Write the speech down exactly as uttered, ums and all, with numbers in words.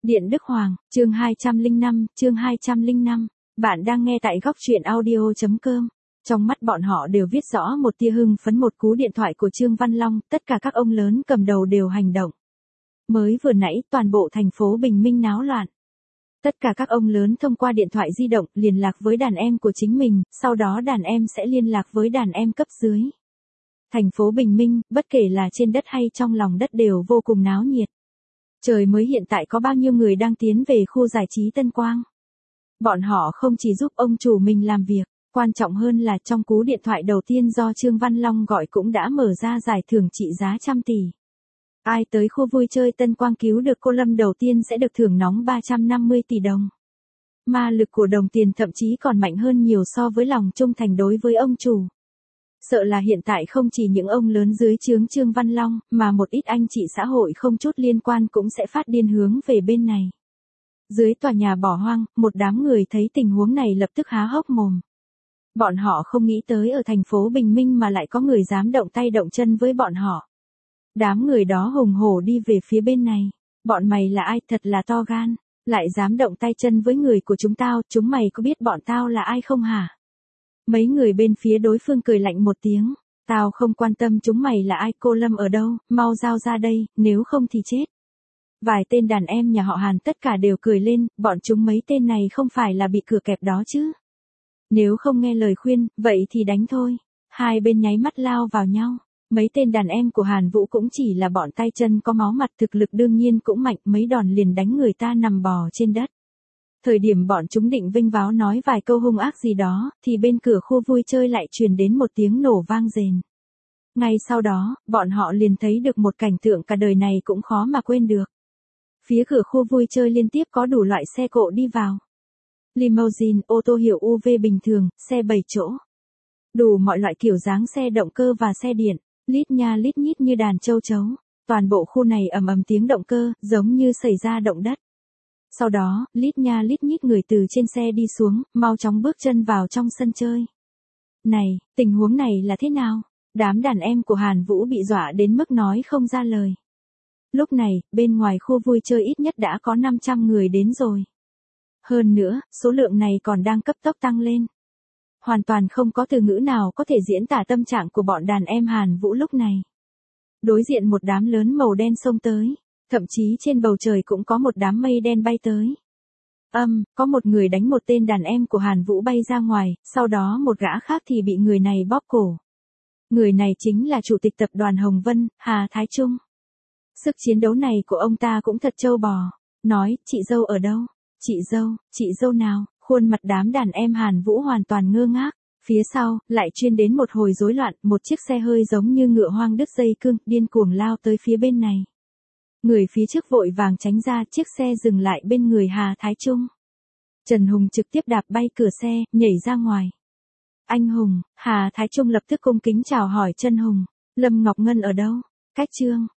Điện Đức Hoàng, chương hai trăm lẻ năm, chương hai trăm lẻ năm. Bạn đang nghe tại góc truyện audio chấm com. Trong mắt bọn họ đều viết rõ một tia hưng phấn, một cú điện thoại của Trương Văn Long, tất cả các ông lớn cầm đầu đều hành động. Mới vừa nãy toàn bộ thành phố Bình Minh náo loạn. Tất cả các ông lớn thông qua điện thoại di động liên lạc với đàn em của chính mình, sau đó đàn em sẽ liên lạc với đàn em cấp dưới. Thành phố Bình Minh, bất kể là trên đất hay trong lòng đất đều vô cùng náo nhiệt. Trời mới hiện tại có bao nhiêu người đang tiến về khu giải trí Tân Quang. Bọn họ không chỉ giúp ông chủ mình làm việc, quan trọng hơn là trong cú điện thoại đầu tiên do Trương Văn Long gọi cũng đã mở ra giải thưởng trị giá trăm tỷ. Ai tới khu vui chơi Tân Quang cứu được cô Lâm đầu tiên sẽ được thưởng nóng ba trăm năm mươi tỷ đồng. Ma lực của đồng tiền thậm chí còn mạnh hơn nhiều so với lòng trung thành đối với ông chủ. Sợ là hiện tại không chỉ những ông lớn dưới trướng Trương Văn Long, mà một ít anh chị xã hội không chút liên quan cũng sẽ phát điên hướng về bên này. Dưới tòa nhà bỏ hoang, một đám người thấy tình huống này lập tức há hốc mồm. Bọn họ không nghĩ tới ở thành phố Bình Minh mà lại có người dám động tay động chân với bọn họ. Đám người đó hùng hổ đi về phía bên này. Bọn mày là ai, thật là to gan, lại dám động tay chân với người của chúng tao, chúng mày có biết bọn tao là ai không hả? Mấy người bên phía đối phương cười lạnh một tiếng, tao không quan tâm chúng mày là ai, cô Lâm ở đâu, mau giao ra đây, nếu không thì chết. Vài tên đàn em nhà họ Hàn tất cả đều cười lên, bọn chúng mấy tên này không phải là bị cửa kẹp đó chứ. Nếu không nghe lời khuyên, vậy thì đánh thôi. Hai bên nháy mắt lao vào nhau. Mấy tên đàn em của Hàn Vũ cũng chỉ là bọn tay chân có máu mặt, thực lực đương nhiên cũng mạnh, mấy đòn liền đánh người ta nằm bò trên đất. Thời điểm bọn chúng định vinh váo nói vài câu hung ác gì đó, thì bên cửa khu vui chơi lại truyền đến một tiếng nổ vang rền. Ngay sau đó, bọn họ liền thấy được một cảnh tượng cả đời này cũng khó mà quên được. Phía cửa khu vui chơi liên tiếp có đủ loại xe cộ đi vào. Limousine, ô tô hiệu u vê bình thường, xe bảy chỗ. Đủ mọi loại kiểu dáng xe động cơ và xe điện, lít nha lít nhít như đàn châu chấu. Toàn bộ khu này ầm ầm tiếng động cơ, giống như xảy ra động đất. Sau đó, lít nha lít nhít người từ trên xe đi xuống, mau chóng bước chân vào trong sân chơi. Này, tình huống này là thế nào? Đám đàn em của Hàn Vũ bị dọa đến mức nói không ra lời. Lúc này, bên ngoài khu vui chơi ít nhất đã có năm trăm người đến rồi. Hơn nữa, số lượng này còn đang cấp tốc tăng lên. Hoàn toàn không có từ ngữ nào có thể diễn tả tâm trạng của bọn đàn em Hàn Vũ lúc này. Đối diện một đám lớn màu đen xông tới. Thậm chí trên bầu trời cũng có một đám mây đen bay tới. Âm, um, có một người đánh một tên đàn em của Hàn Vũ bay ra ngoài, sau đó một gã khác thì bị người này bóp cổ. Người này chính là chủ tịch tập đoàn Hồng Vân, Hà Thái Trung. Sức chiến đấu này của ông ta cũng thật trâu bò. Nói, chị dâu ở đâu? Chị dâu, chị dâu nào? Khuôn mặt đám đàn em Hàn Vũ hoàn toàn ngơ ngác. Phía sau, lại chuyên đến một hồi rối loạn, một chiếc xe hơi giống như ngựa hoang đứt dây cương, điên cuồng lao tới phía bên này. Người phía trước vội vàng tránh ra, chiếc xe dừng lại bên người Hà Thái Trung. Trần Hùng trực tiếp đạp bay cửa xe, nhảy ra ngoài. Anh Hùng, Hà Thái Trung lập tức cung kính chào hỏi Trần Hùng. Lâm Ngọc Ngân ở đâu? Cách Trương,